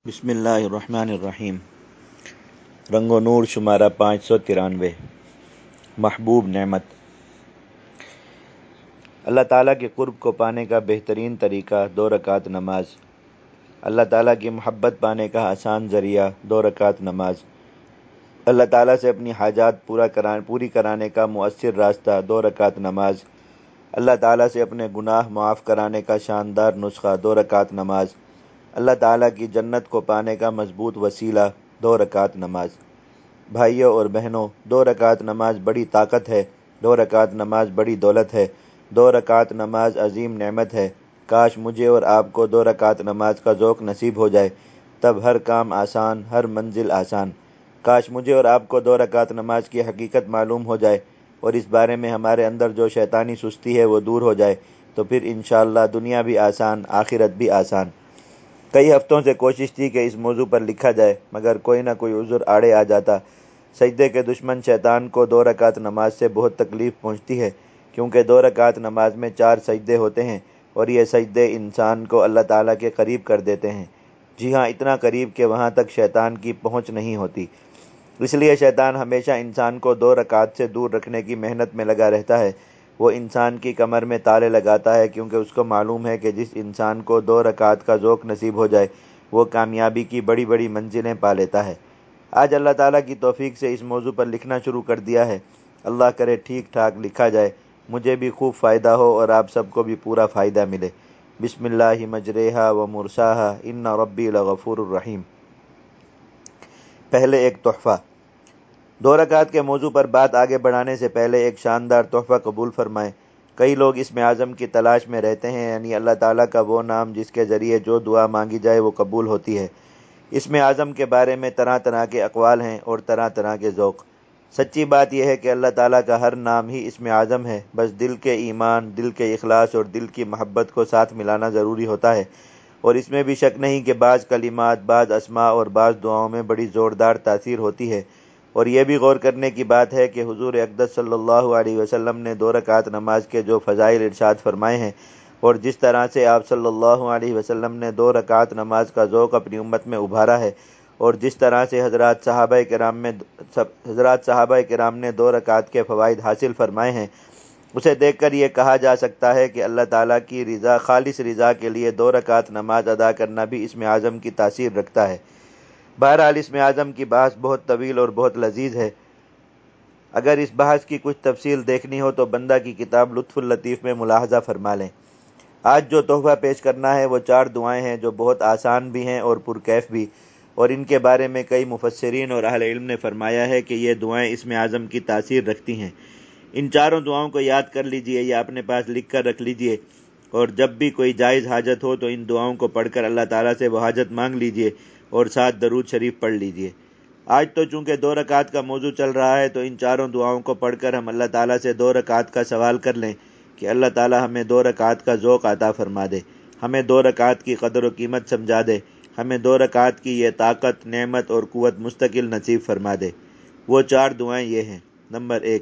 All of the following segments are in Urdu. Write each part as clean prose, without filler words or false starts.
بسم اللہ الرحمن الرحیم۔ رنگ و نور شمارہ 593۔ محبوب نعمت۔ اللہ تعالیٰ کے قرب کو پانے کا بہترین طریقہ 2 رکعت نماز۔ اللہ تعالیٰ کی محبت پانے کا آسان ذریعہ 2 رکعت نماز۔ اللہ تعالیٰ سے اپنی حاجات پوری کرانے کا مؤثر راستہ 2 رکعت نماز۔ اللہ تعالیٰ سے اپنے گناہ معاف کرانے کا شاندار نسخہ 2 رکعت نماز۔ اللہ تعالیٰ کی جنت کو پانے کا مضبوط وسیلہ 2 رکعت نماز۔ بھائیوں اور بہنوں، 2 رکعت نماز بڑی طاقت ہے، 2 رکعت نماز بڑی دولت ہے، 2 رکعت نماز عظیم نعمت ہے۔ کاش مجھے اور آپ کو 2 رکعت نماز کا ذوق نصیب ہو جائے، تب ہر کام آسان، ہر منزل آسان۔ کاش مجھے اور آپ کو 2 رکعت نماز کی حقیقت معلوم ہو جائے اور اس بارے میں ہمارے اندر جو شیطانی سستی ہے وہ دور ہو جائے، تو پھر انشاءاللہ دنیا بھی آسان، آخرت بھی آسان۔ کئی ہفتوں سے کوشش تھی کہ اس موضوع پر لکھا جائے، مگر کوئی نہ کوئی عذر آڑے آ جاتا۔ سجدے کے دشمن شیطان کو 2 رکعت نماز سے بہت تکلیف پہنچتی ہے، کیونکہ 2 رکعت نماز میں 4 سجدے ہوتے ہیں اور یہ سجدے انسان کو اللہ تعالیٰ کے قریب کر دیتے ہیں۔ جی ہاں، اتنا قریب کہ وہاں تک شیطان کی پہنچ نہیں ہوتی۔ اس لیے شیطان ہمیشہ انسان کو 2 رکعت سے دور رکھنے کی محنت میں لگا رہتا ہے۔ وہ انسان کی کمر میں تالے لگاتا ہے، کیونکہ اس کو معلوم ہے کہ جس انسان کو 2 رکعت کا ذوق نصیب ہو جائے وہ کامیابی کی بڑی بڑی منزلیں پا لیتا ہے۔ آج اللہ تعالیٰ کی توفیق سے اس موضوع پر لکھنا شروع کر دیا ہے۔ اللہ کرے ٹھیک ٹھاک لکھا جائے، مجھے بھی خوب فائدہ ہو اور آپ سب کو بھی پورا فائدہ ملے۔ بسم اللہ مجریہا و مرساہا ان ربی لغفور الرحیم۔ پہلے ایک تحفہ۔ 2 رکعت کے موضوع پر بات آگے بڑھانے سے پہلے ایک شاندار تحفہ قبول فرمائیں۔ کئی لوگ اسم اعظم کی تلاش میں رہتے ہیں، یعنی اللہ تعالیٰ کا وہ نام جس کے ذریعے جو دعا مانگی جائے وہ قبول ہوتی ہے۔ اسم اعظم کے بارے میں طرح طرح کے اقوال ہیں اور طرح طرح کے ذوق۔ سچی بات یہ ہے کہ اللہ تعالیٰ کا ہر نام ہی اسم اعظم ہے، بس دل کے ایمان، دل کے اخلاص اور دل کی محبت کو ساتھ ملانا ضروری ہوتا ہے۔ اور اس میں بھی شک نہیں کہ بعض کلمات، بعض اسماء اور بعض دعاؤں میں بڑی زوردار تاثیر ہوتی ہے۔ اور یہ بھی غور کرنے کی بات ہے کہ حضور اقدس صلی اللہ علیہ وسلم نے 2 رکعت نماز کے جو فضائل ارشاد فرمائے ہیں اور جس طرح سے آپ صلی اللہ علیہ وسلم نے 2 رکعت نماز کا ذوق اپنی امت میں ابھارا ہے، اور جس طرح سے حضرات صحابہ کرام نے 2 رکعت کے فوائد حاصل فرمائے ہیں، اسے دیکھ کر یہ کہا جا سکتا ہے کہ اللہ تعالیٰ کی رضا، خالص رضا کے لیے 2 رکعت نماز ادا کرنا بھی اسم اعظم کی تاثیر رکھتا ہے۔ بہرحال اسم اعظم کی بحث بہت طویل اور بہت لذیذ ہے۔ اگر اس بحث کی کچھ تفصیل دیکھنی ہو تو بندہ کی کتاب لطف اللطیف میں ملاحظہ فرما لیں۔ آج جو تحفہ پیش کرنا ہے وہ 4 دعائیں ہیں جو بہت آسان بھی ہیں اور پرکیف بھی، اور ان کے بارے میں کئی مفسرین اور اہل علم نے فرمایا ہے کہ یہ دعائیں اسم اعظم کی تاثیر رکھتی ہیں۔ ان 4 دعاؤں کو یاد کر لیجئے یا اپنے پاس لکھ کر رکھ لیجئے، اور جب بھی کوئی جائز حاجت ہو تو ان دعاؤں کو پڑھ کر اللہ تعالیٰ سے وہ حاجت مانگ لیجئے اور ساتھ درود شریف پڑھ لیجئے۔ آج تو چونکہ 2 رکعت کا موضوع چل رہا ہے تو ان 4 دعاؤں کو پڑھ کر ہم اللہ تعالیٰ سے 2 رکعت کا سوال کر لیں کہ اللہ تعالیٰ ہمیں 2 رکعت کا ذوق عطا فرما دے، ہمیں 2 رکعت کی قدر و قیمت سمجھا دے، ہمیں 2 رکعت کی یہ طاقت، نعمت اور قوت مستقل نصیب فرما دے۔ وہ 4 دعائیں یہ ہیں۔ نمبر 1،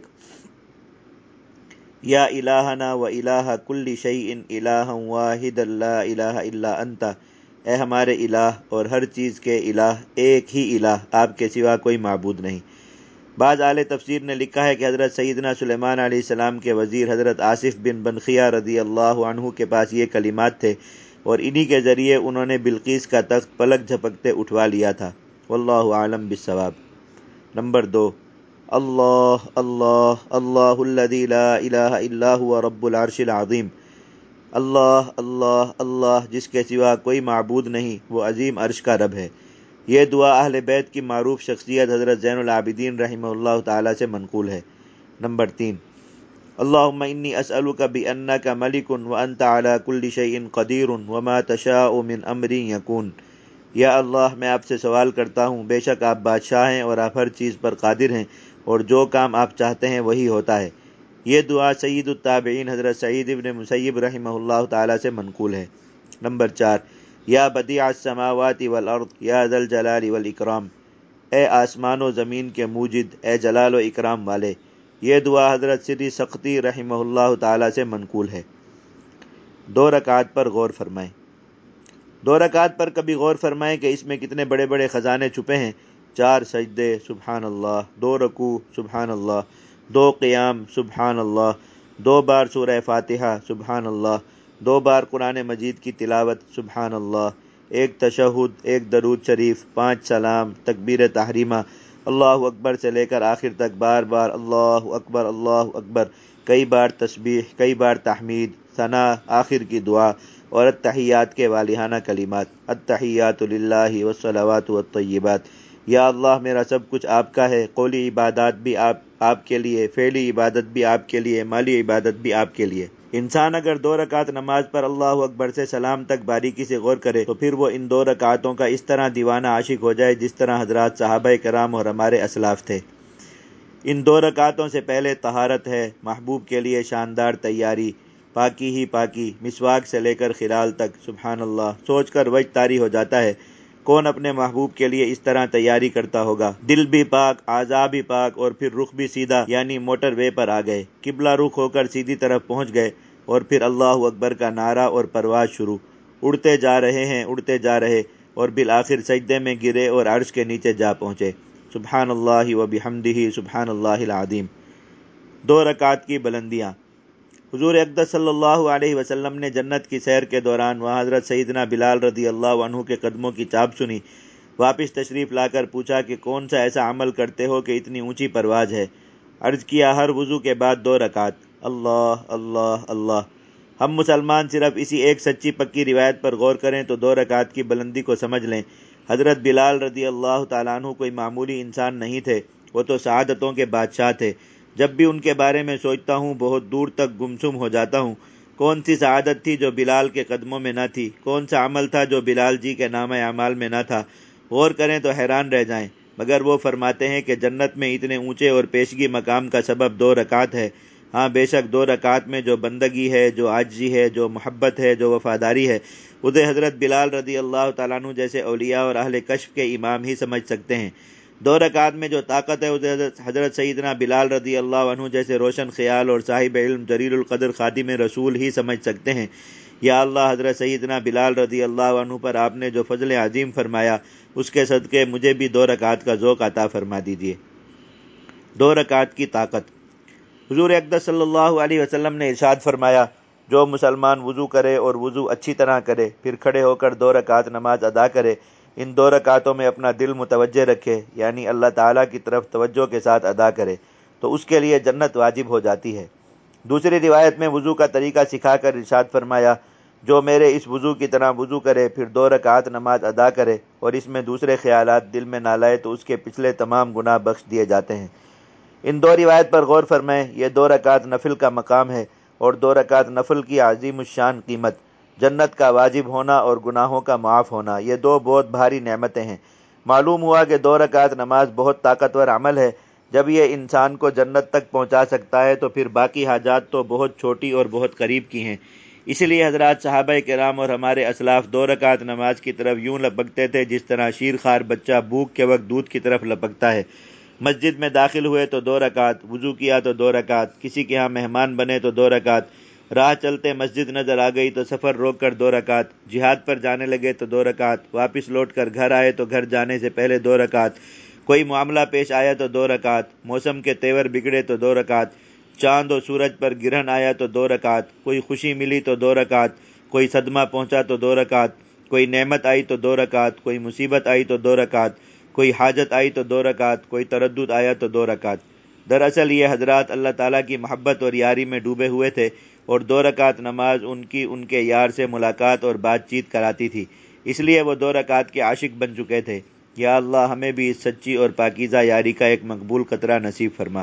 یا الہنا و الہ کل شیء الہا واحدا لا الہ الا انت، اے ہمارے الہ اور ہر چیز کے الہ، ایک ہی الہ، آپ کے سوا کوئی معبود نہیں۔ بعض اہل تفسیر نے لکھا ہے کہ حضرت سیدنا سلیمان علیہ السلام کے وزیر حضرت آصف بن بنخیہ رضی اللہ عنہ کے پاس یہ کلمات تھے، اور انہی کے ذریعے انہوں نے بلقیس کا تخت پلک جھپکتے اٹھوا لیا تھا۔ واللہ اعلم بالصواب۔ نمبر 2، اللہ اللہ اللہ الذی لا الہ الا هو رب العرش العظیم، اللہ اللہ اللہ جس کے سوا کوئی معبود نہیں، وہ عظیم عرش کا رب ہے۔ یہ دعا اہل بیت کی معروف شخصیت حضرت زین العابدین رحمہ اللہ تعالی سے منقول ہے۔ نمبر 3، اللہم انی اسألک بانک ملک وانت علی کل شیء قدیر وما تشاء من امر یکون، یا اللہ میں آپ سے سوال کرتا ہوں، بے شک آپ بادشاہ ہیں اور آپ ہر چیز پر قادر ہیں، اور جو کام آپ چاہتے ہیں وہی ہوتا ہے۔ یہ دعا سید التابعین حضرت سعید ابن مسیب رحمہ اللہ تعالی سے منقول ہے۔ نمبر 4، یا بدیع السماوات والارض یا ذا الجلال والاکرام، اے آسمان و زمین کے موجد، اے جلال و اکرام والے۔ یہ دعا حضرت سری سختی رحمہ اللہ تعالی سے منقول ہے۔ 2 رکعت پر غور فرمائیں۔ 2 رکعت پر کبھی غور فرمائیں کہ اس میں کتنے بڑے بڑے خزانے چھپے ہیں۔ 4 سجدے سبحان اللہ، 2 رکوع سبحان اللہ، 2 قیام سبحان اللہ، 2 بار سورہ فاتحہ سبحان اللہ، 2 بار قرآن مجید کی تلاوت سبحان اللہ، 1 تشہد، 1 درود شریف، 5 سلام، تکبیر تحریمہ، اللہ اکبر سے لے کر آخر تک بار بار اللہ اکبر اللہ اکبر، کئی بار تسبیح، کئی بار تحمید، ثنا، آخر کی دعا اور التحیات کے والہانہ کلمات، التحیات للہ والصلوات والطیبات۔ یا اللہ میرا سب کچھ آپ کا ہے، قولی عبادات بھی آپ کے لیے، فعلی عبادت بھی آپ کے لیے، مالی عبادت بھی آپ کے لیے۔ انسان اگر 2 رکعت نماز پر اللہ اکبر سے سلام تک باریکی سے غور کرے تو پھر وہ ان 2 رکعتوں کا اس طرح دیوانہ عاشق ہو جائے جس طرح حضرات صحابہ کرام اور ہمارے اسلاف تھے۔ ان 2 رکعتوں سے پہلے طہارت ہے، محبوب کے لیے شاندار تیاری، پاکی ہی پاکی، مسواک سے لے کر خلال تک، سبحان اللہ، سوچ کر وجد طاری ہو جاتا ہے، کون اپنے محبوب کے لیے اس طرح تیاری کرتا ہوگا۔ دل بھی پاک، اعضاء بھی پاک، اور پھر رخ بھی سیدھا یعنی موٹر وے پر آ گئے، قبلہ رخ ہو کر سیدھی طرف پہنچ گئے، اور پھر اللہ اکبر کا نعرہ اور پرواز شروع، اڑتے جا رہے ہیں، اڑتے جا رہے، اور بالآخر سجدے میں گرے اور عرش کے نیچے جا پہنچے۔ سبحان اللہ و بحمدہ سبحان اللہ العظیم۔ 2 رکعت کی بلندیاں۔ حضور اقدس صلی اللہ علیہ وسلم نے جنت کی سیر کے دوران وہاں حضرت سیدنا بلال رضی اللہ عنہ کے قدموں کی چاپ سنی۔ واپس تشریف لا کر پوچھا کہ کون سا ایسا عمل کرتے ہو کہ اتنی اونچی پرواز ہے؟ عرض کیا ہر وضو کے بعد 2 رکعت۔ اللہ اللہ اللہ۔ ہم مسلمان صرف اسی ایک سچی پکی روایت پر غور کریں تو 2 رکعت کی بلندی کو سمجھ لیں۔ حضرت بلال رضی اللہ تعالیٰ عنہ کوئی معمولی انسان نہیں تھے، وہ تو سعادتوں کے بادشاہ تھے۔ جب بھی ان کے بارے میں سوچتا ہوں بہت دور تک گمسم ہو جاتا ہوں۔ کون سی سعادت تھی جو بلال کے قدموں میں نہ تھی؟ کون سا عمل تھا جو بلال جی کے نامہ اعمال میں نہ تھا؟ غور کریں تو حیران رہ جائیں، مگر وہ فرماتے ہیں کہ جنت میں اتنے اونچے اور پیشگی مقام کا سبب 2 رکعت ہے۔ ہاں بے شک 2 رکعت میں جو بندگی ہے، جو عاجزی ہے، جو محبت ہے، جو وفاداری ہے، اسے حضرت بلال رضی اللہ تعالیٰ عنہ جیسے اولیاء اور اہل کشف کے امام ہی سمجھ سکتے ہیں۔ 2 رکعت میں جو طاقت ہے اسے حضرت سیدنا بلال رضی اللہ عنہ جیسے روشن خیال اور صاحب علم جلیل القدر خادم رسول ہی سمجھ سکتے ہیں۔ یا اللہ حضرت سیدنا بلال رضی اللہ عنہ پر آپ نے جو فضل عظیم فرمایا اس کے صدقے مجھے بھی 2 رکعت کا ذوق عطا فرما دیجیے۔ 2 رکعت کی طاقت۔ حضور اقدس صلی اللہ علیہ وسلم نے ارشاد فرمایا، جو مسلمان وضو کرے اور وضو اچھی طرح کرے، پھر کھڑے ہو کر 2 رکعت نماز ادا کرے، ان 2 رکعتوں میں اپنا دل متوجہ رکھے، یعنی اللہ تعالیٰ کی طرف توجہ کے ساتھ ادا کرے، تو اس کے لیے جنت واجب ہو جاتی ہے۔ دوسری روایت میں وضو کا طریقہ سکھا کر ارشاد فرمایا، جو میرے اس وضو کی طرح وضو کرے، پھر 2 رکعت نماز ادا کرے اور اس میں دوسرے خیالات دل میں نہ لائے تو اس کے پچھلے تمام گناہ بخش دیے جاتے ہیں۔ ان 2 روایت پر غور فرمائیں، یہ 2 رکعت نفل کا مقام ہے، اور 2 رکعت نفل کی عظیم الشان قیمت، جنت کا واجب ہونا اور گناہوں کا معاف ہونا، یہ 2 بہت بھاری نعمتیں ہیں۔ معلوم ہوا کہ 2 رکعت نماز بہت طاقتور عمل ہے۔ جب یہ انسان کو جنت تک پہنچا سکتا ہے تو پھر باقی حاجات تو بہت چھوٹی اور بہت قریب کی ہیں۔ اس لیے حضرات صحابہ کرام اور ہمارے اسلاف 2 رکعت نماز کی طرف یوں لپکتے تھے جس طرح شیرخوار بچہ بھوک کے وقت دودھ کی طرف لپکتا ہے۔ مسجد میں داخل ہوئے تو 2 رکعت، وضو کیا تو 2 رکعت، کسی کے ہاں مہمان بنے تو 2 رکعت، راہ چلتے مسجد نظر آ گئی تو سفر روک کر 2 رکعت، جہاد پر جانے لگے تو 2 رکعت، واپس لوٹ کر گھر آئے تو گھر جانے سے پہلے 2 رکعت، کوئی معاملہ پیش آیا تو 2 رکعت، موسم کے تیور بگڑے تو 2 رکعت، چاند و سورج پر گرہن آیا تو 2 رکعت، کوئی خوشی ملی تو 2 رکعت، کوئی صدمہ پہنچا تو 2 رکعت، کوئی نعمت آئی تو 2 رکعت، کوئی مصیبت آئی تو 2 رکعت، کوئی حاجت آئی تو 2 رکعت، کوئی تردد آیا تو 2 رکعت۔ دراصل یہ حضرات اللہ تعالیٰ کی محبت اور یاری میں ڈوبے ہوئے تھے، اور 2 رکعت نماز ان کے یار سے ملاقات اور بات چیت کراتی تھی، اس لیے وہ 2 رکعت کے عاشق بن چکے تھے۔ یا اللہ ہمیں بھی اس سچی اور پاکیزہ یاری کا ایک مقبول قطرہ نصیب فرما۔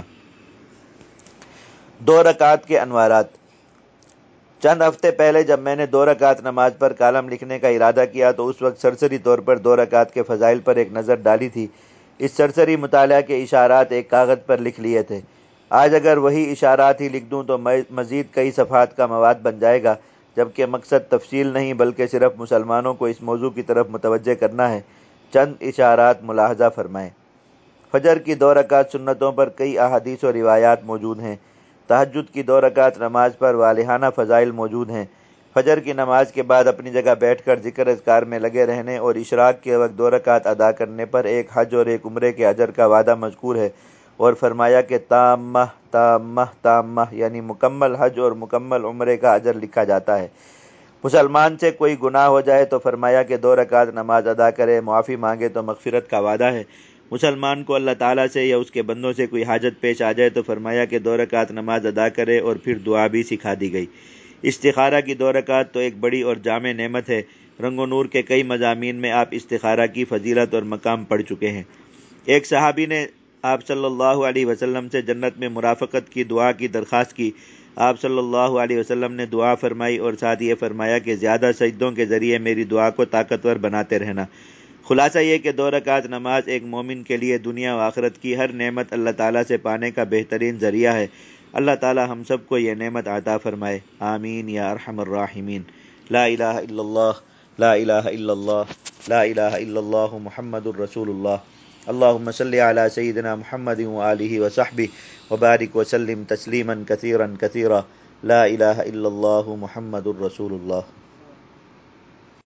2 رکعت کے انوارات۔ چند ہفتے پہلے جب میں نے 2 رکعت نماز پر کالم لکھنے کا ارادہ کیا تو اس وقت سرسری طور پر 2 رکعت کے فضائل پر ایک نظر ڈالی تھی۔ اس سرسری مطالعہ کے اشارات ایک کاغذ پر لکھ لیے تھے۔ آج اگر وہی اشارات ہی لکھ دوں تو مزید کئی صفحات کا مواد بن جائے گا، جبکہ مقصد تفصیل نہیں بلکہ صرف مسلمانوں کو اس موضوع کی طرف متوجہ کرنا ہے۔ چند اشارات ملاحظہ فرمائیں۔ فجر کی 2 رکعت سنتوں پر کئی احادیث و روایات موجود ہیں۔ تہجد کی 2 رکعت نماز پر والہانہ فضائل موجود ہیں۔ فجر کی نماز کے بعد اپنی جگہ بیٹھ کر ذکر اذکار میں لگے رہنے اور اشراق کے وقت 2 رکعت ادا کرنے پر ایک حج اور ایک عمرے کے اجر کا وعدہ مذکور ہے، اور فرمایا کہ تامہ تامہ تامہ یعنی مکمل حج اور مکمل عمرے کا اجر لکھا جاتا ہے۔ مسلمان سے کوئی گناہ ہو جائے تو فرمایا کہ 2 رکعت نماز ادا کرے، معافی مانگے تو مغفرت کا وعدہ ہے۔ مسلمان کو اللہ تعالیٰ سے یا اس کے بندوں سے کوئی حاجت پیش آ جائے تو فرمایا کہ 2 رکعت نماز ادا کرے، اور پھر دعا بھی سکھا دی گئی۔ استخارہ کی 2 رکعت تو ایک بڑی اور جامع نعمت ہے۔ رنگ و نور کے کئی مضامین میں آپ استخارہ کی فضیلت اور مقام پڑھ چکے ہیں۔ ایک صحابی نے آپ صلی اللہ علیہ وسلم سے جنت میں مرافقت کی دعا کی درخواست کی۔ آپ صلی اللہ علیہ وسلم نے دعا فرمائی اور ساتھ یہ فرمایا کہ زیادہ سجدوں کے ذریعے میری دعا کو طاقتور بناتے رہنا۔ خلاصہ یہ کہ 2 رکعت نماز ایک مومن کے لیے دنیا و آخرت کی ہر نعمت اللہ تعالیٰ سے پانے کا بہترین ذریعہ ہے۔ اللہ تعالیٰ ہم سب کو یہ نعمت عطا فرمائے، آمین یا ارحم الراحمین۔ لا الہ الا اللہ، لا الہ الا اللہ، لا الہ الا اللہ محمد الرسول اللہ۔ اللہم صلی علی سیدنا محمد وآلہ وصحبہ وبارک وسلم تسلیما کثیرا کثیرا۔ لا الہ الا اللہ محمد الرسول اللہ۔